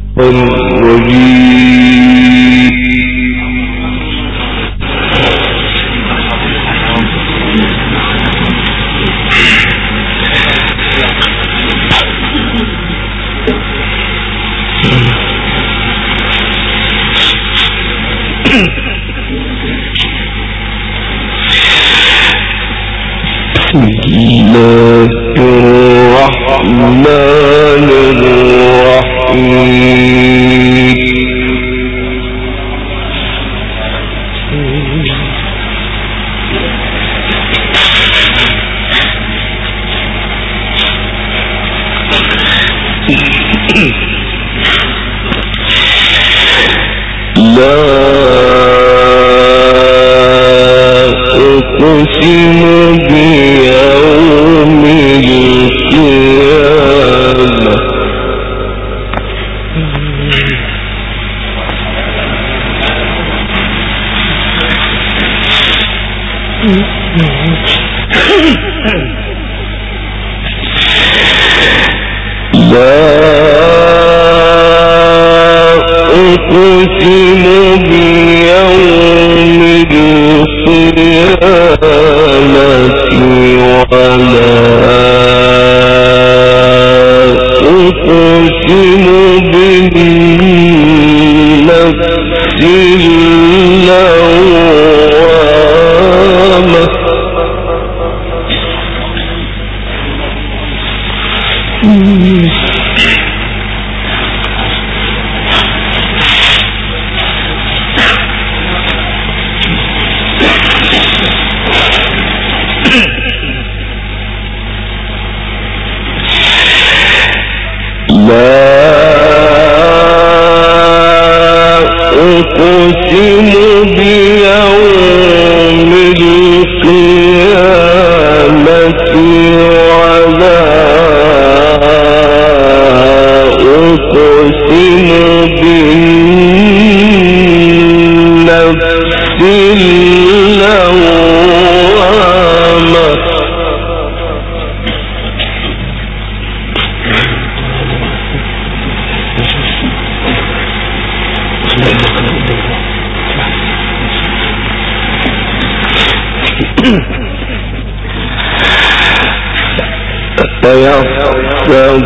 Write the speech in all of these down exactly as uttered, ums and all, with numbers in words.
أيحسب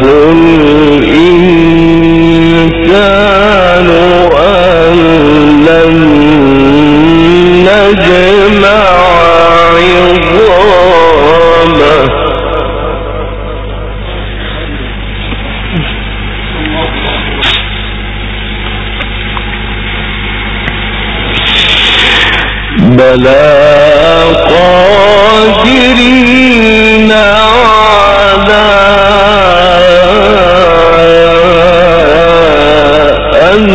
الإنسان أن لن نجمع عظامه بلى قادرين على أن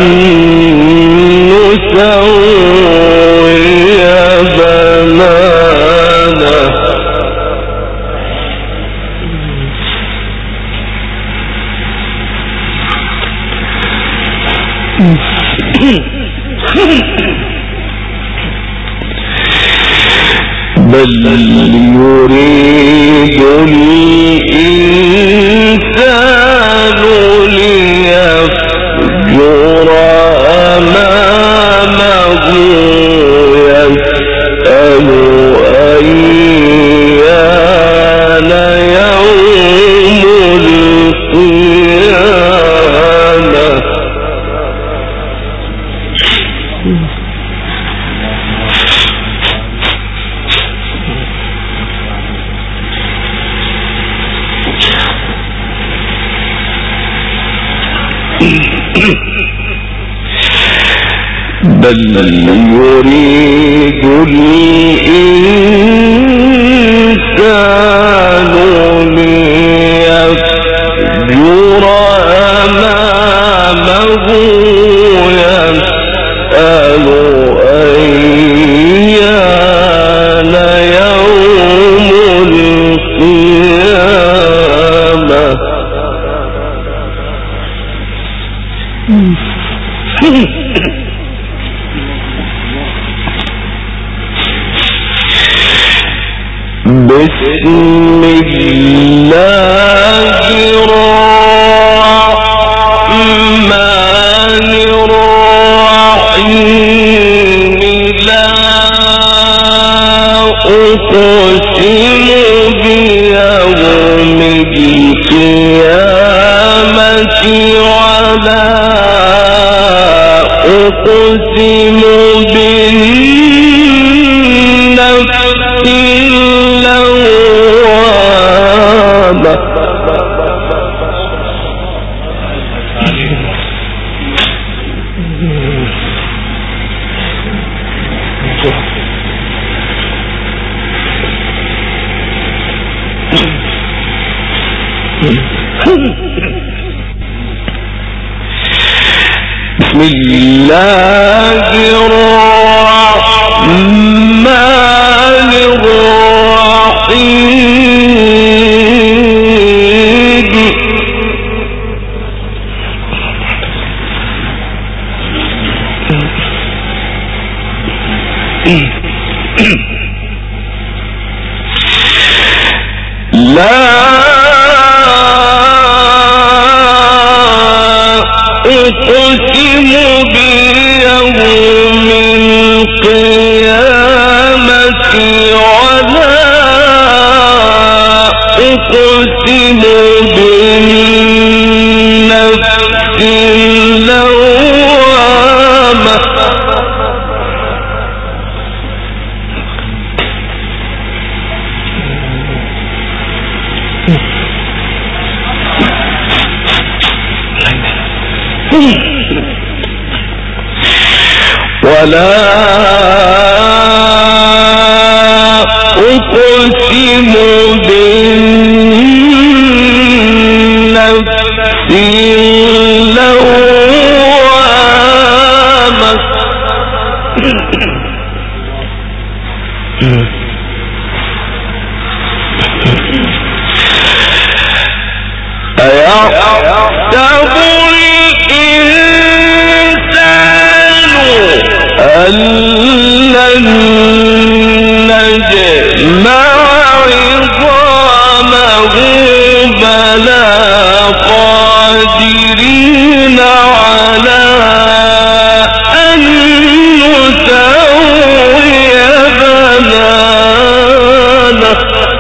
نسوي بنانه بل يريد الإنسان ليفجر أمامه يسأل أيان يوم القيامة بل يريد الإنسان ليفجر أمامه يسأل أيان يوم القيامة بسم الله الرحمن ولا أقسم بالنفس اللوامة بسم الله الرحمن الرحيم لا أقسم بيوم القيامة ولا أقسم بالنفس اللوامة ولا أقسم بالنفس اللوامة أيحسب الإنسان أن لن نجمع عظامه بلى قادرين على أن نسوي بنانه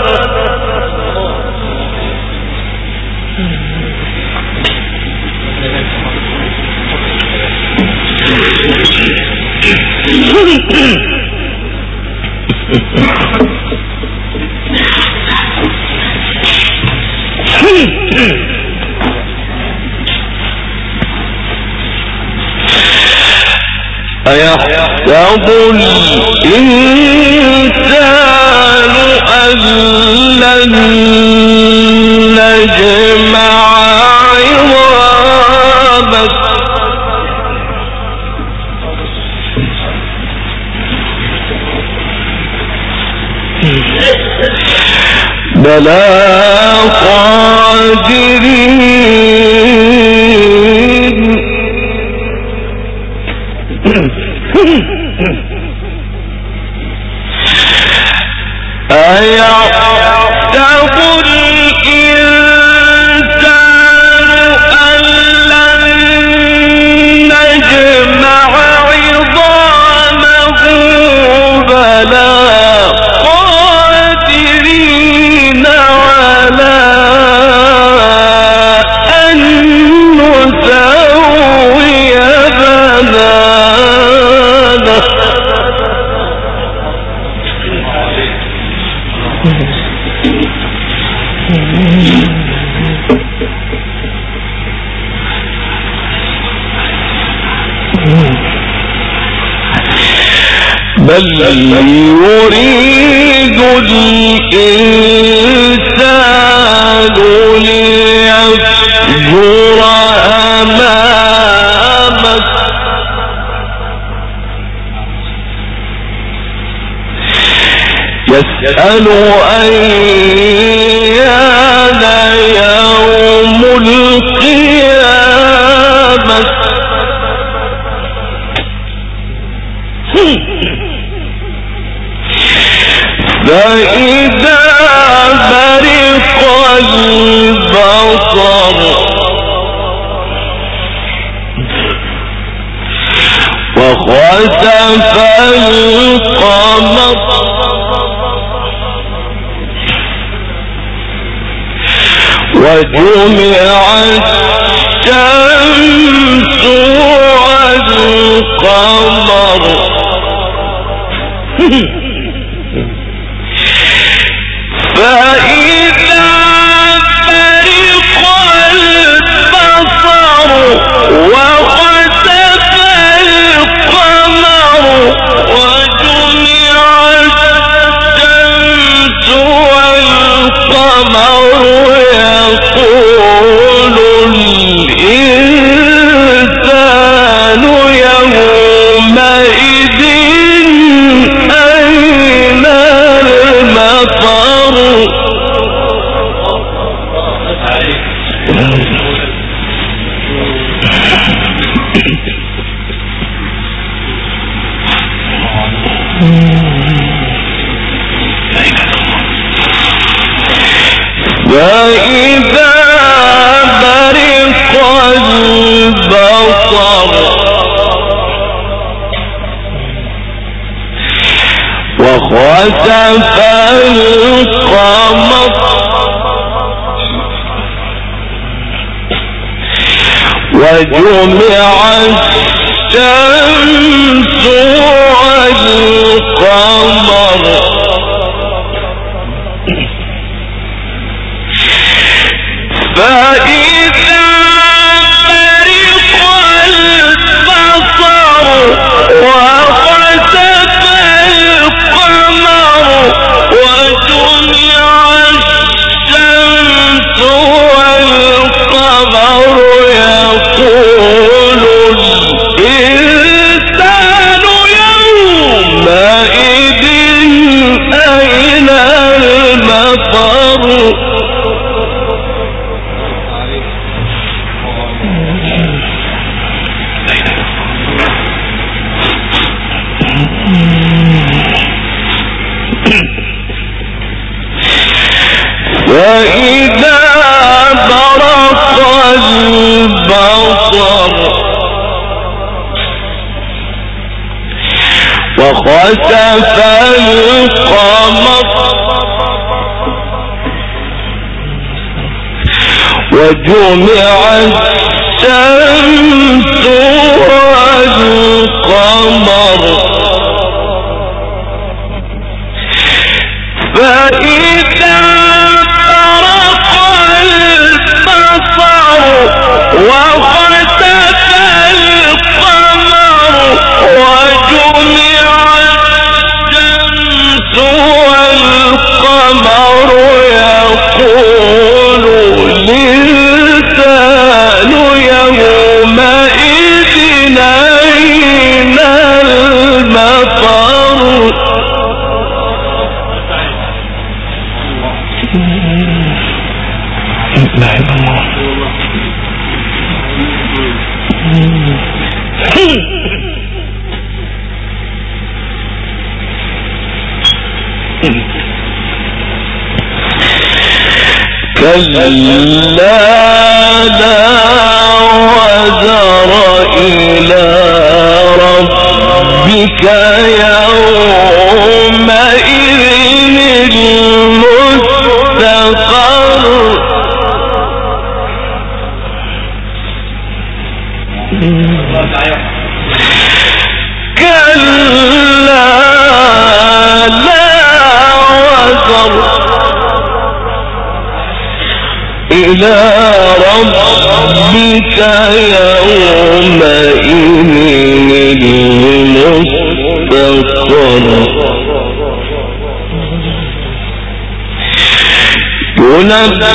أيحسب الإنسان أن لن نجمع عظامه بلى قادرين أيحسب الإنسان أن لن نجمع عظامه بلى قادرين على أن نسوي بنانه بل يريد الإنسان ليفجر أمامه يسأل أيان يوم القيامة فإذا برق البصر وخسف القمر وجمع الشمس والقمر فإذا برق البصر وخسف القمر وجمع الشمس والقمر يقول الإنسان يومئذ أين المفر وإذا برق البصر وخسف القمر وجمع الشمس والقمر فإذا برق البصر وخسف القمر وجمع الشمس والقمر يقول الإنسان يومئذ أين المفر وإذا برق البصر وخسف القمر وجمع الشمس والقمر فإذا برق البصر وخسف القمر وجمع الشمس والقمر يقول الإنسان يومئذ أين المفر لا إله إلا الله كلا لا وزر إلى ربك يومئذ المستقر كلا لا وزر إلى ربك يومئذ المستقر ينبأ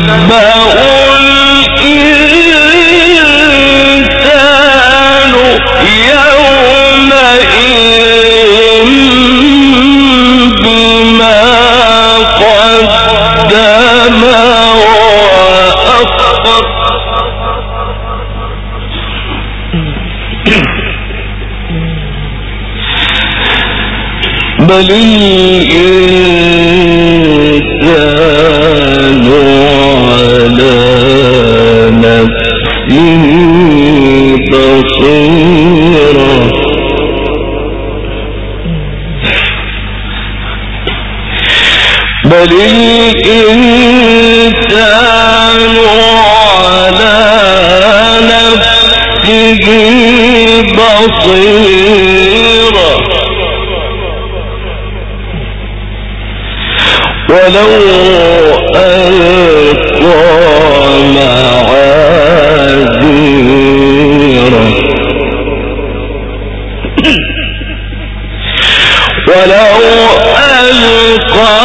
الإنسان يومئذ بما قدم وأخر بل الإنسان على نفسه بصيرة بل الإنسان على به بصيرا ولو ألقى معاذيره ولو ألقى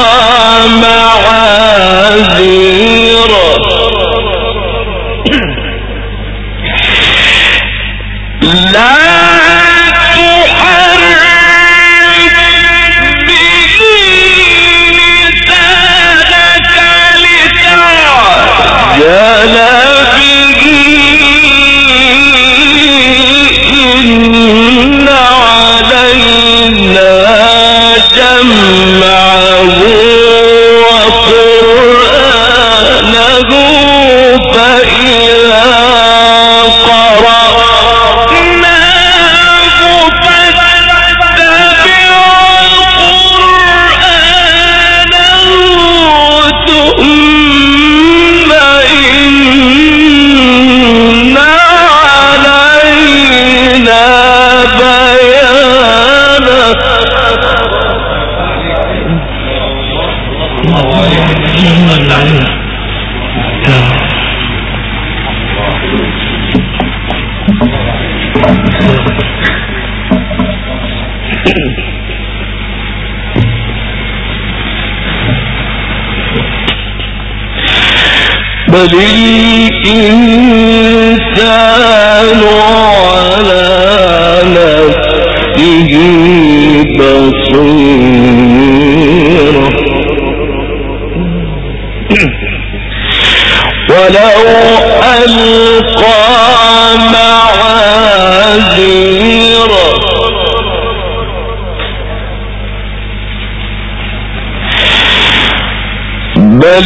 معاذيره لا بل الإنسان على نفسه بصيرة ولو ألقى معاذيره بل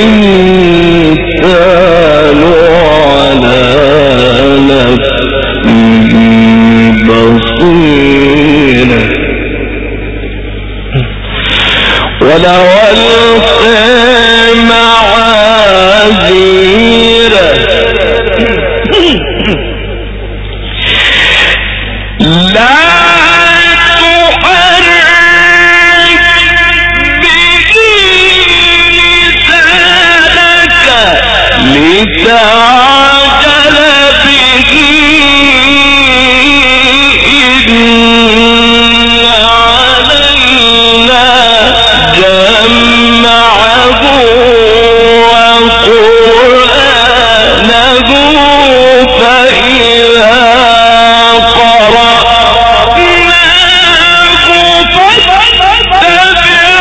الإنسان على نفسه بصيرة ولو ألقى معاذيره لا لتعجل به إن علينا جمعه وقرآنه فإذا قرأناه فاتبع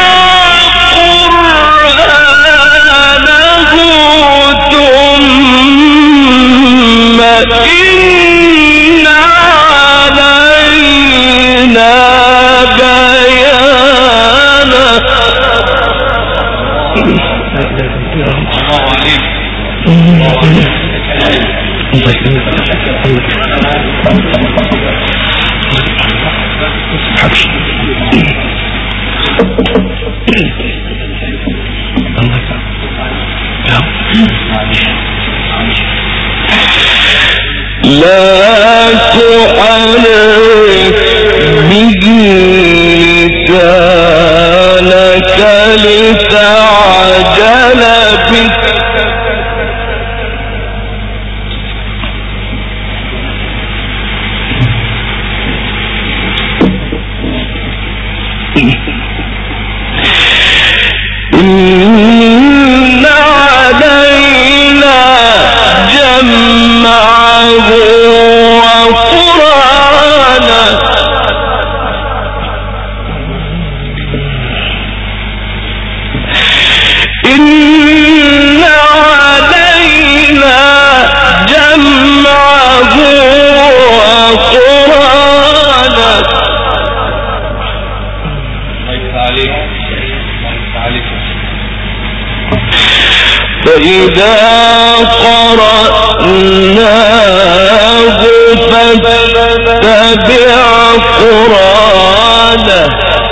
قرآنه ثم إن علينا بيانه. الله لا تحرك به لسانك لتعجل به إن علينا جمعه وقرآنه إن علينا جمعه وقرآنه. فإذا قرأناه فاتبع قرآنه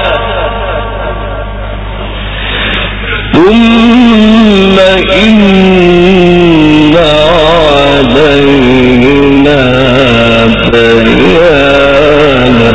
ثم إن علينا بيانه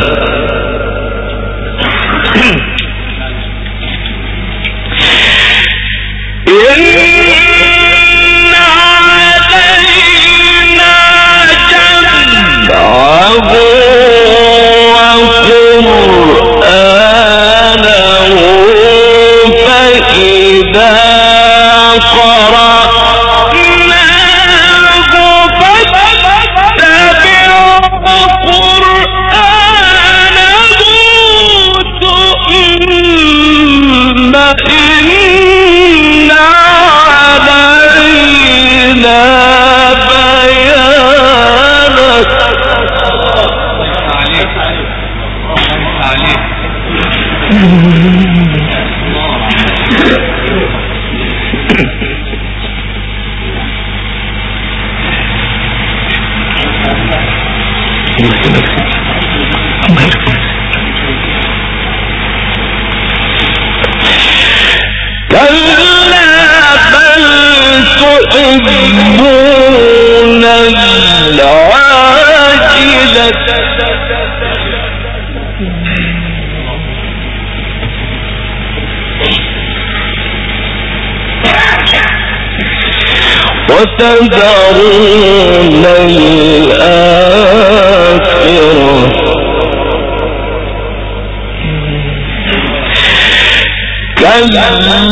تحبون العاجلة وتذرون الآخرة كلا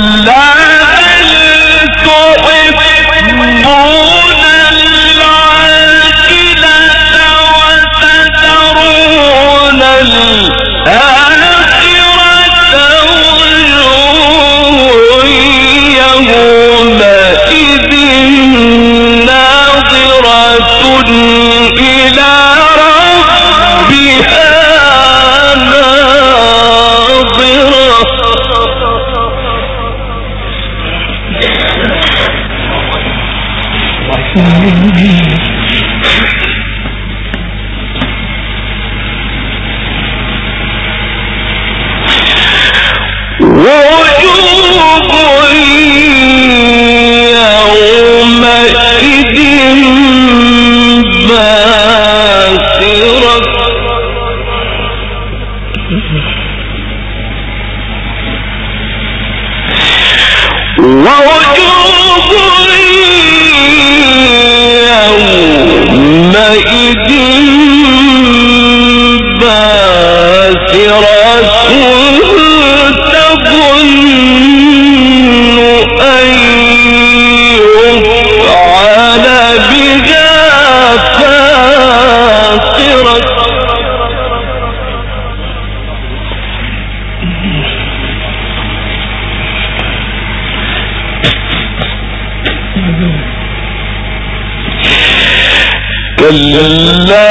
كلا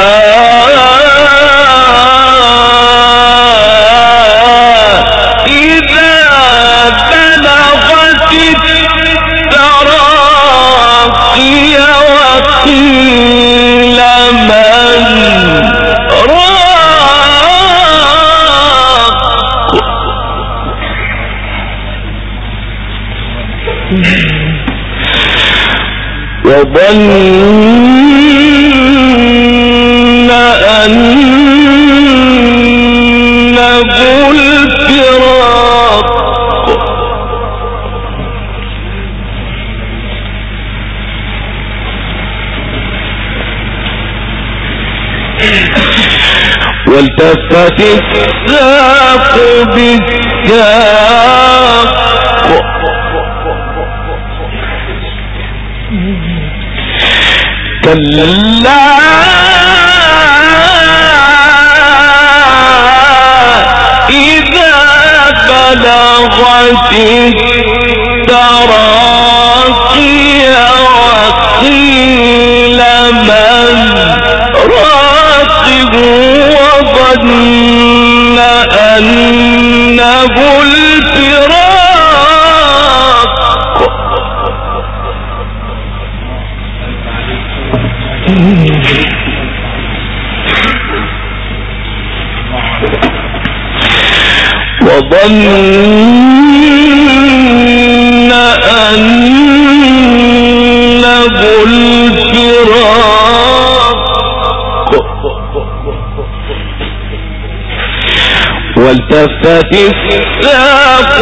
إذا بلغت التراقي وقيل من راق وظن أنه الفراق والتفت الساق بالساق كلا إذا بلغت التراقي وقيل من راق وظن أنه الفراق وظن أنه الفراق والتفت الساق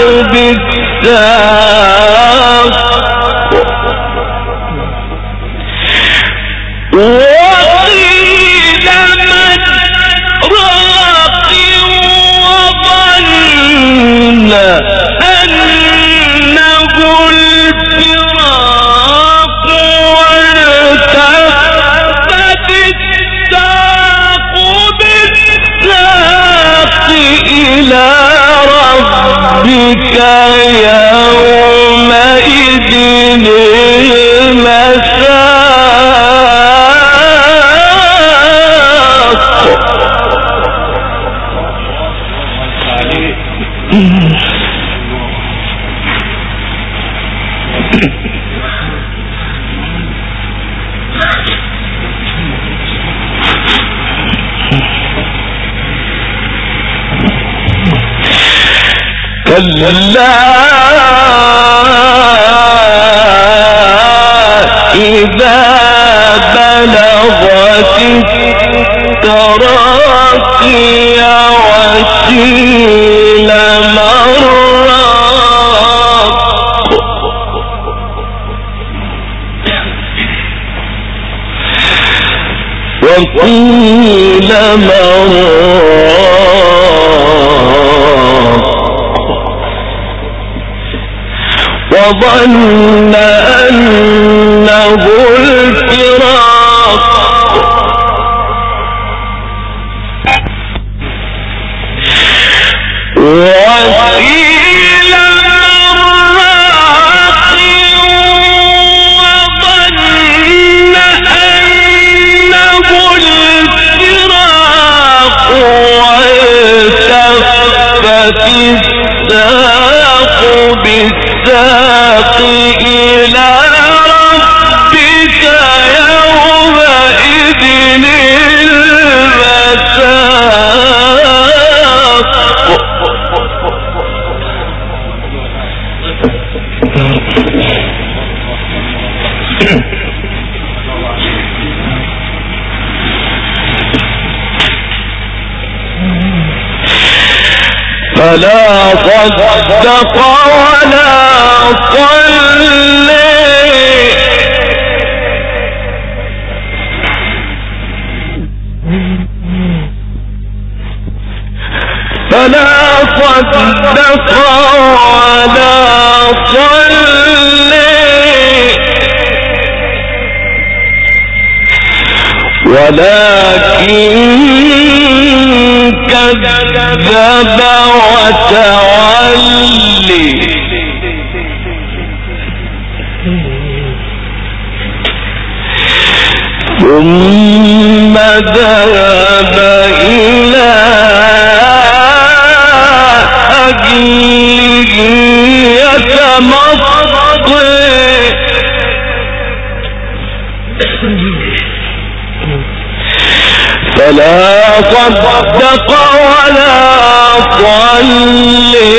بالساق وقيل من راق وظن أنه الفراق والتفت الساق بالساق إلى ربك يومئذ المساق. كلا إذا بلغت التراقي وقيل من راق وقيل من راق وظن أنه الفراق وقيل من راق وظن أنه الفراق والتفت الساق بالساق إلى ربك يومئذ المساق. فلا صدق ولا صلى فلا صدق ولا صلى ولكن كذب وتولي ثم ذهب إلى أهله يتمطى فلا صدق ولا صلى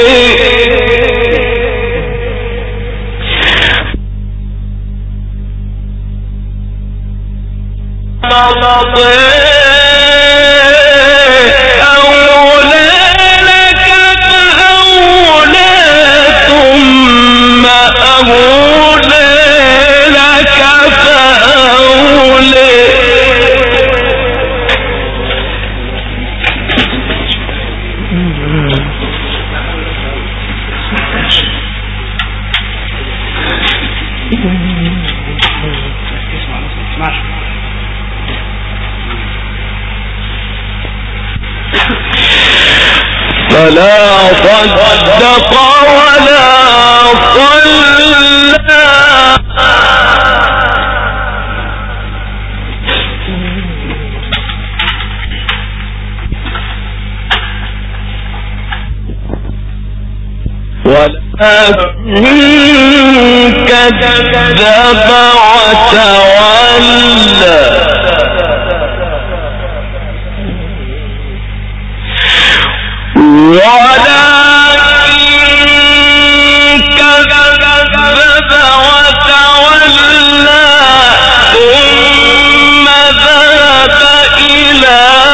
أولى لك فأولى ثم أولى لك فأولى فلا صدق ولا صلى ولكن كذب وتولى ولكن كذب وتولى ثم ذهب إلى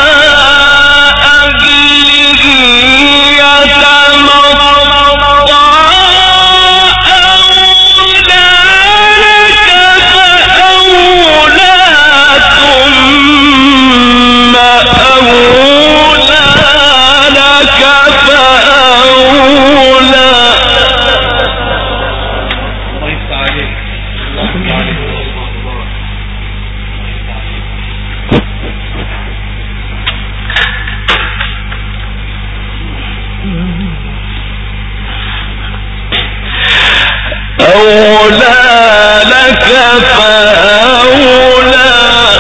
أولى لك فأولى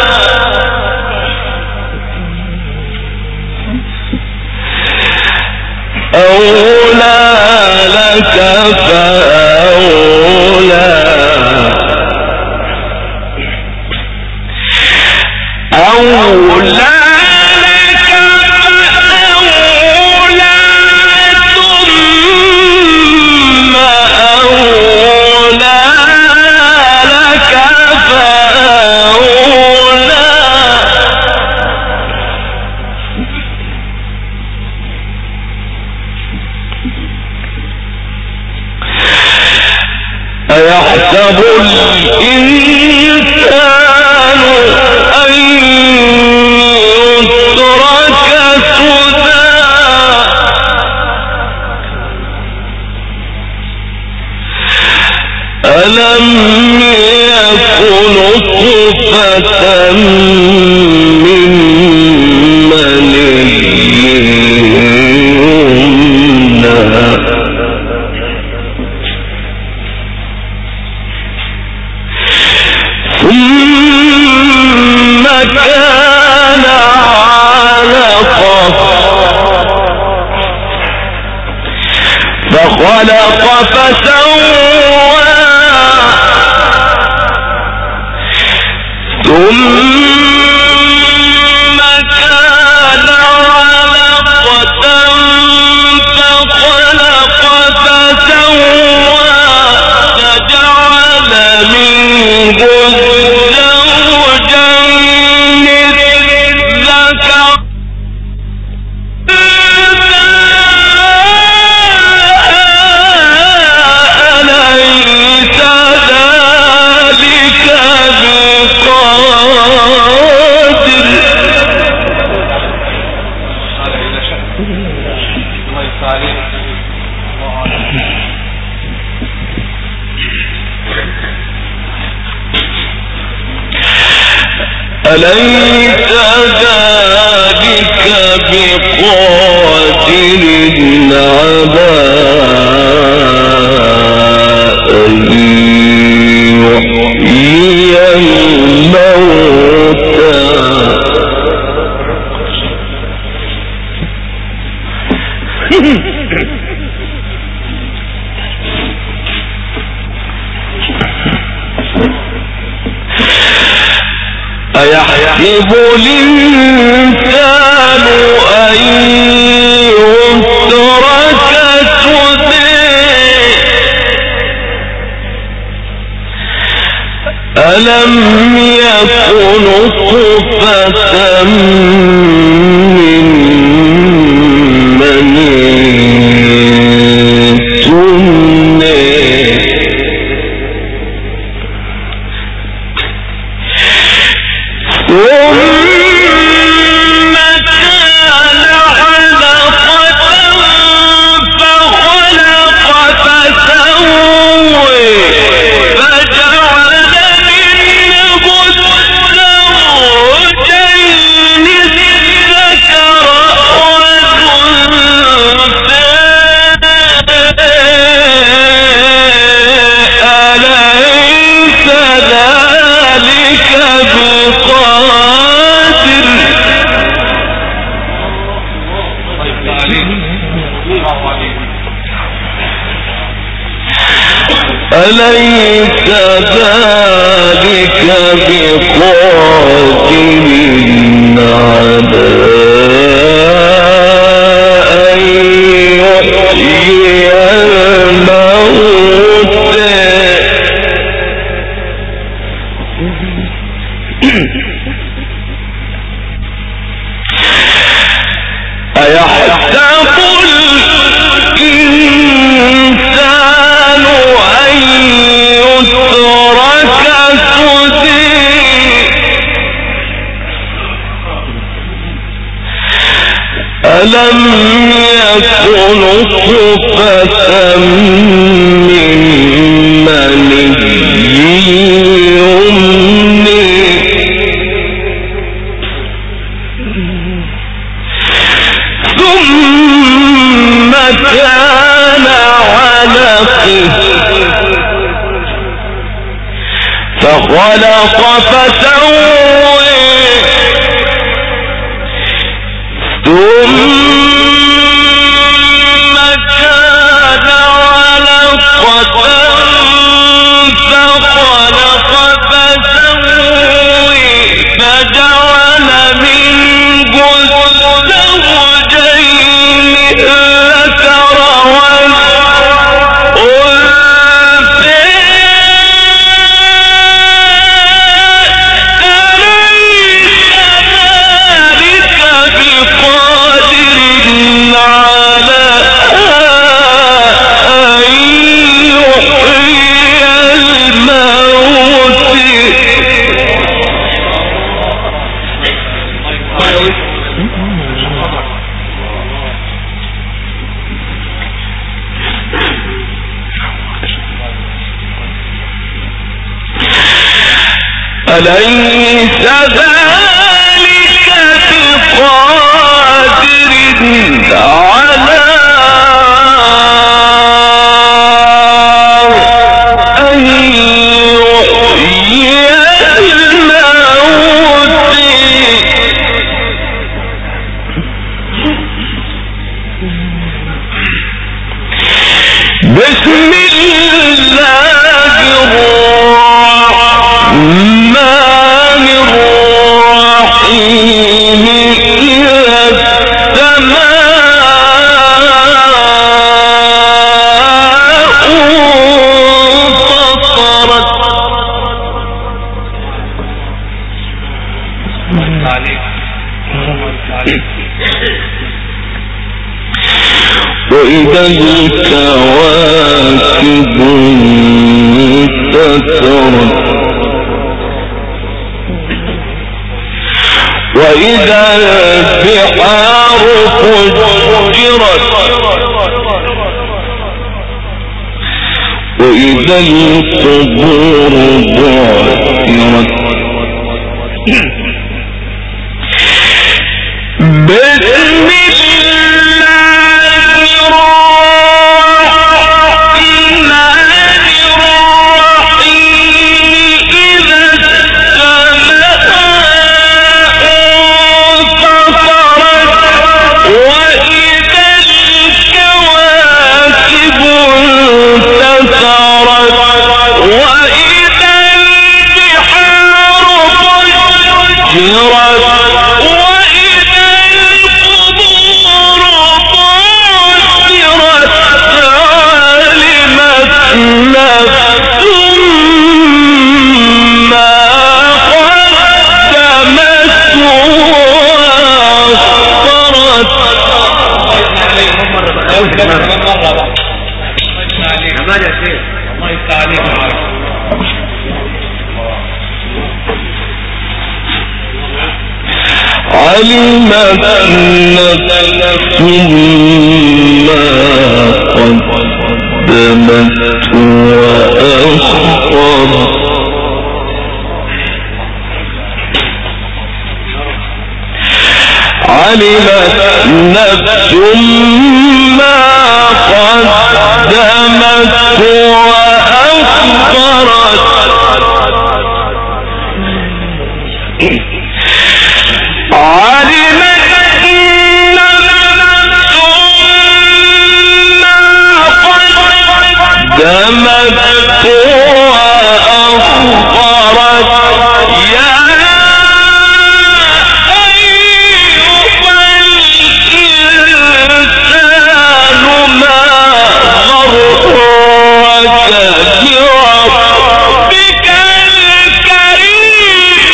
أولى لك فأولى أولى أيحسب الإنسان أن يترك سدى ألم يكن نطفة من مني يمنى ثم كان علقة فخلق فسوى ثم كان علقة فخلق فسوى فجعل منه أليس ذلك بقادر على أن يحيي الموتى أيحسب الإنسان أن يترك سدى ألم يكن نطفة من مني يمنى ثم كان علقة فخلق فسوى فجعل منه الزوجين الذكر والأنثى أليس ذلك بقادر أليس ذلك بقادر على أن يحيي الموتى أيحسب الإنسان أن يترك سدى ألم يكن نطفة من مني يمنى ثم كان علقة خلق فسوى ثم كان علقة فخلق فسوى فجعل منه الزوجين الذكر والأنثى أليس ذلك بقادر على أن يحيي الموت بسم الله الرحمن الرحيم إذا السماء انفطرت وإذا الكواكب انتثرت وإذا البحار فجرت وإذا القبور بعثرت بسم الله الرحمن الرحيم إذا السماء انفطرت وإذا الكواكب انتثرت وإذا البحار فجرت وإذا القبور بعثرت علمت نفس ما قدمت وأخرت علمت نفس ما قدمت وأخرت علمت نفس ما قدمت وأخرت علمت نفس ما قدمت وأخرت يا أيها الإنسان ما غرك بربك الكريم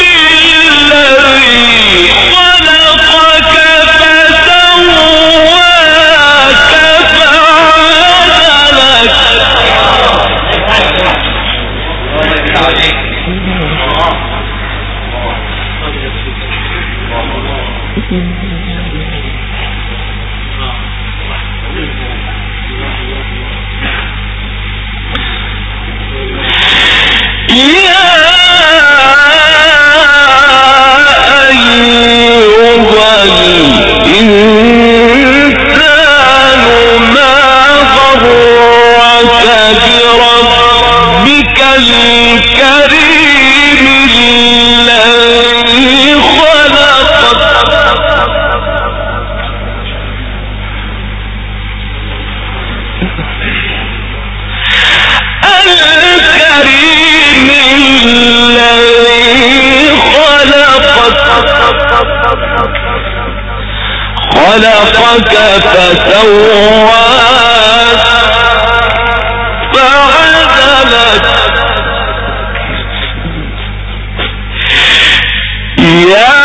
الذي خلقك فسواك فعدلك يا أيها الإنسان ما غرك بربك الكريم خلقك فسواك فعدلك يا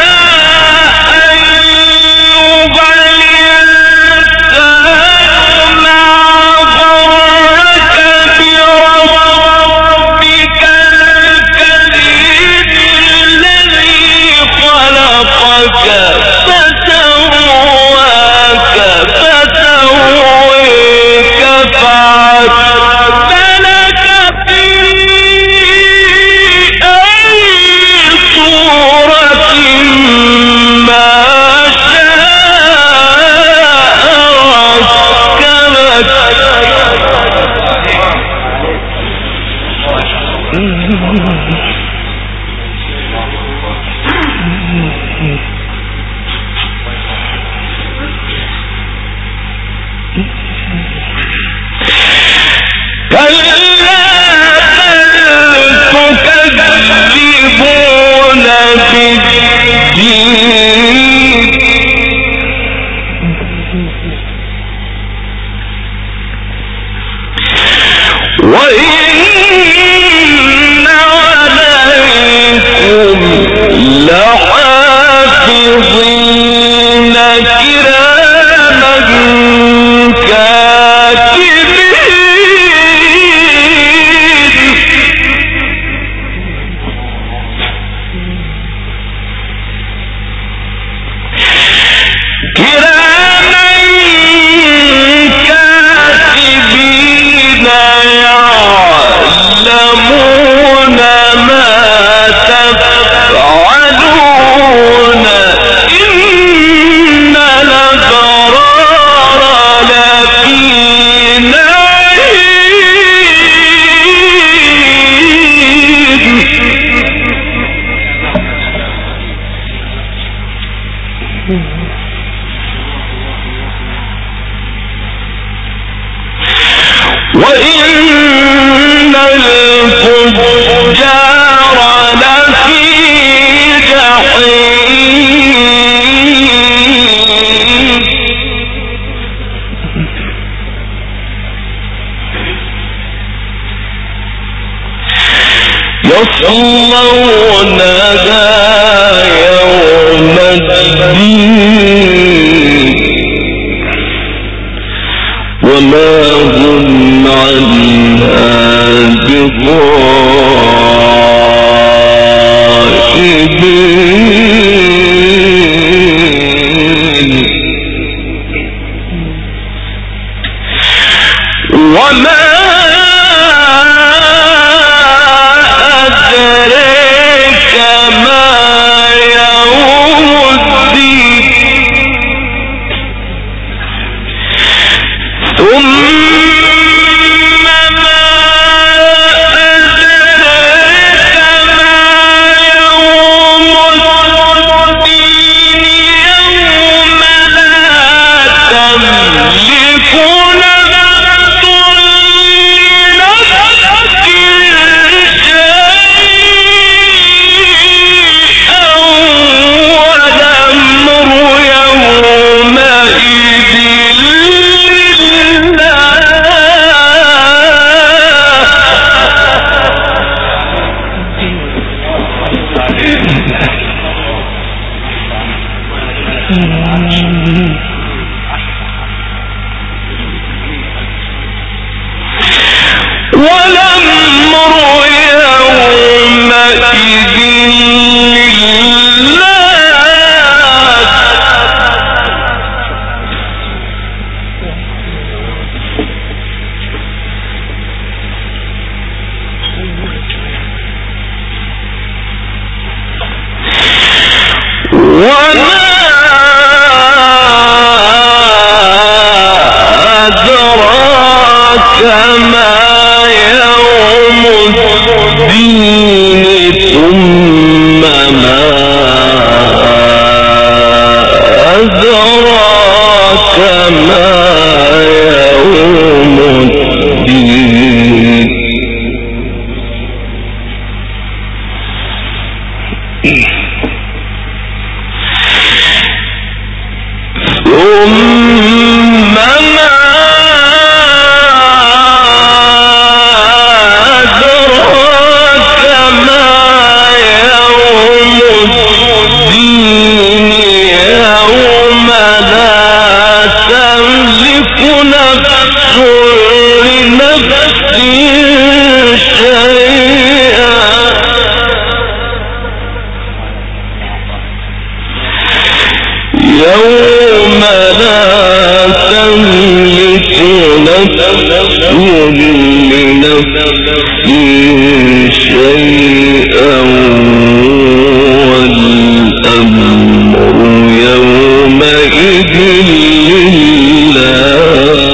وإن الفجار لفي جحيم يصلونها يوم الدين وما هم عنها بغائبين وما أدريك ما يوم الدين ثم والأمر يومئذ لله وما أدراك ما يوم الدين ثم ما أدراك ما يوم الدين ثم ما أدراك ما يوم الدين يوم لا تملك نفس لنفس شيئا يوم لا تملك نفس لنفس شيئا والأمر يومئذ لله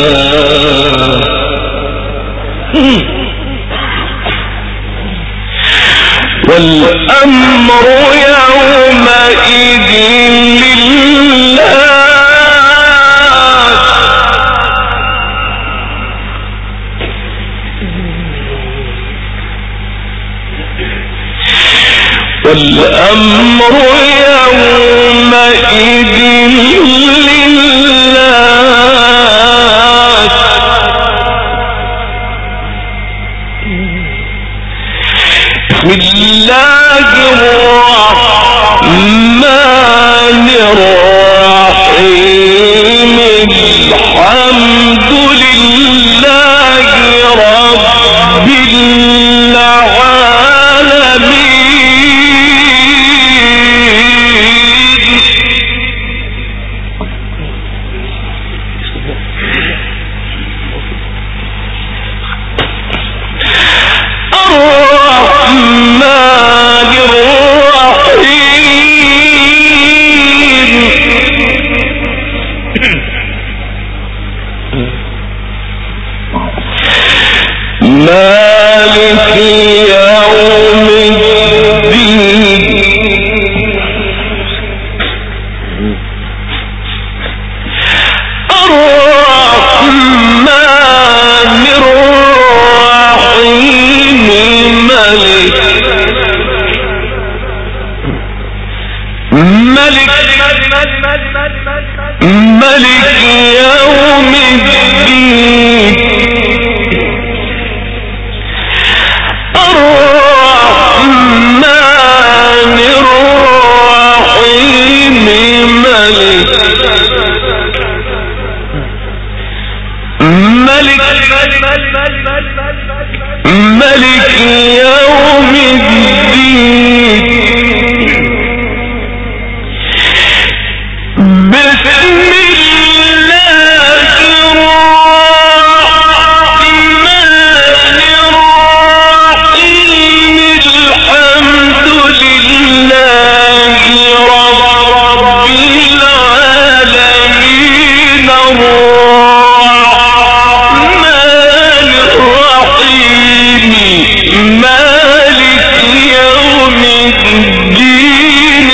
والأمر يومئذ لله والأمر يومئذ لله بسم الله الرحمن الرحيم الحمد لله رب مالك يوم الدين الرحمن الرحيم ملك ملك ملك يوم الدين الرحمن الرحيم ملك ملك ملك يوم الدين بسم الله الرحمن الرحيم الحمد لله رب العالمين الرحمن الرحيم مالك يوم الدين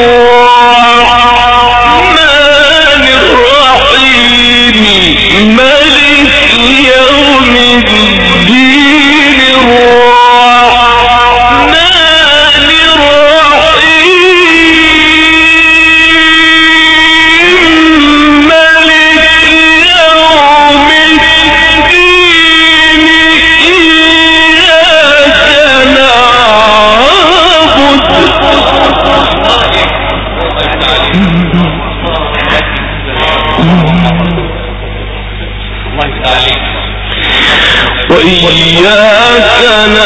الرحمن الرحيم مالك يوم الدين الرحمن الرحيم مالك يوم الدين إياك نعبد وإياك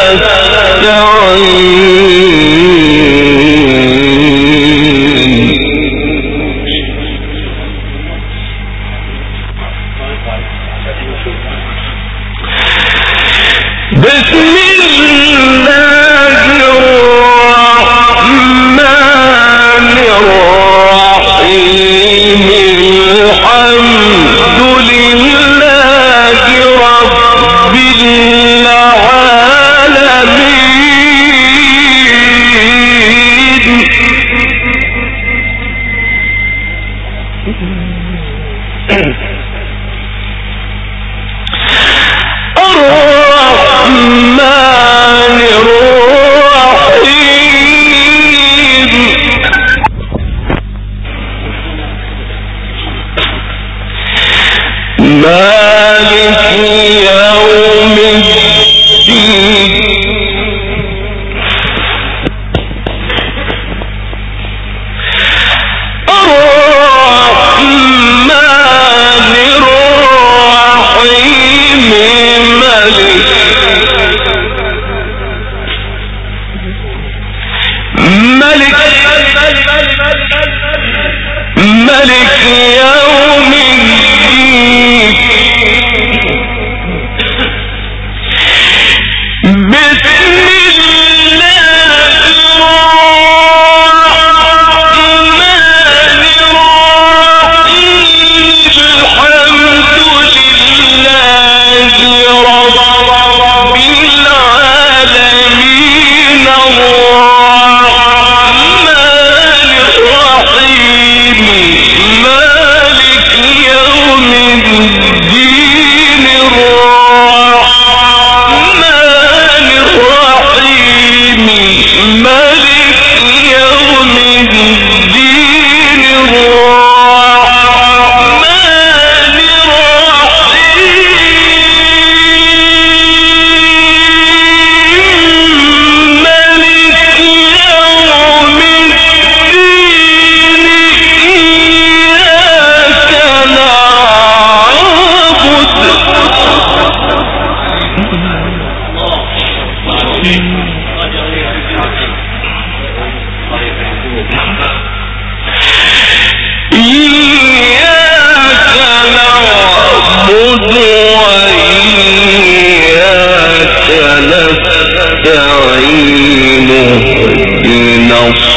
نستعين بسم الله الرحمن الرحيم الحمد لله رب العالمين الرحمن الرحيم مالك يوم الدين الرحمن الرحيم مالك ملك ملك يوم الدين بسم الله الرحمن الرحيم الحمد لله رب العالمين الرحمن الرحيم مالك يوم الدين الرحمن الرحيم مالك يوم الدين الرحمن الرحيم مالك يوم الدين إياك نعبد إياك نعبد وإياك نستعين اهدنا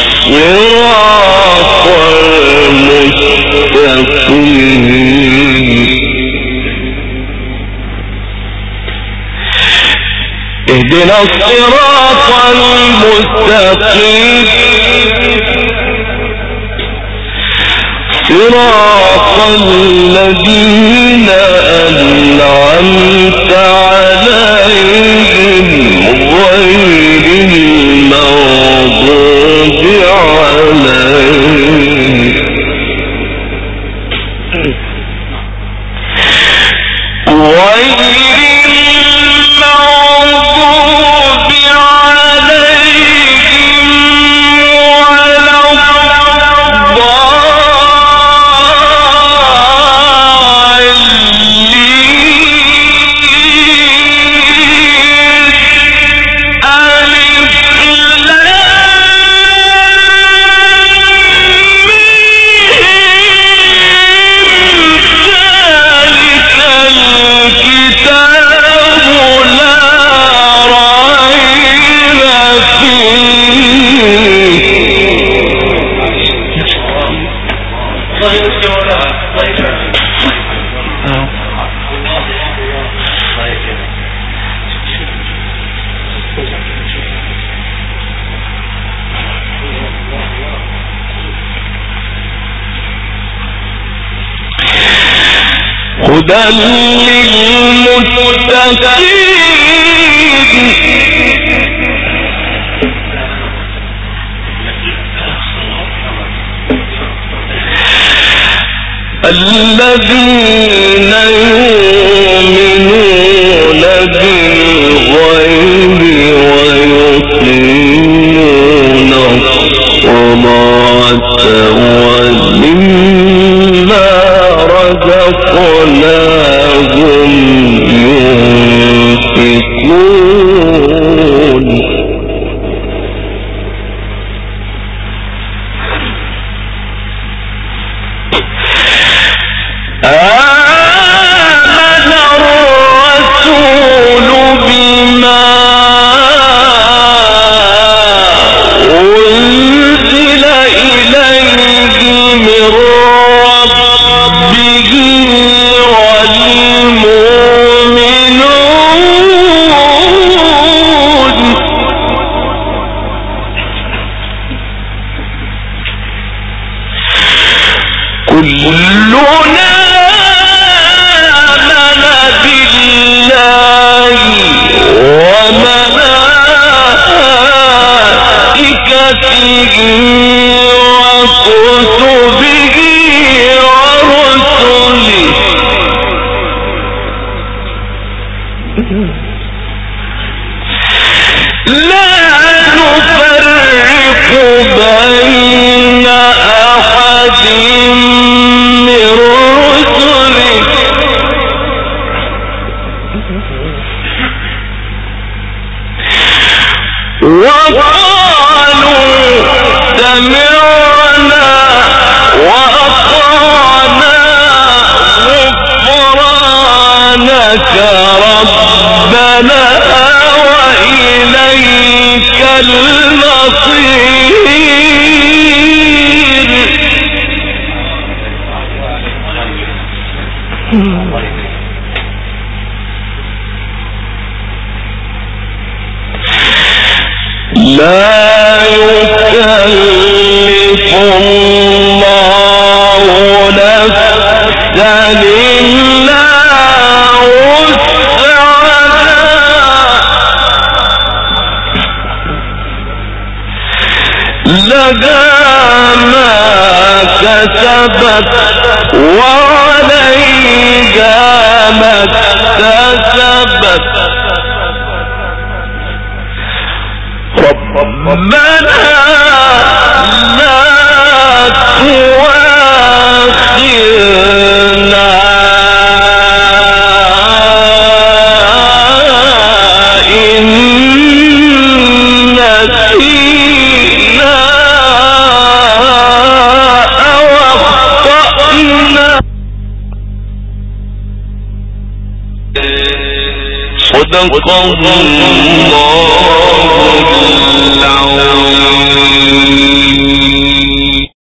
الصراط المستقيم اهدنا الصراط المستقيم صراط الذين أنعمت عليهم غير المغضوب عليهم غير المغضوب عليهم ولا هدى للمتقين الذين يؤمنون بالغيب ويقيمون الصلاة ومما رزقناهم ينفقون آمن الرسول بما أنزل إليه من ربه والمؤمنون كلنا وملائكته وكتبه ورسله لا يكلف الله نفسا إلا وسعها لها ما كسبت وعليها ما اكتسبت ربنا لا تؤاخذنا إن نسينا أو أخطأنا صدق الله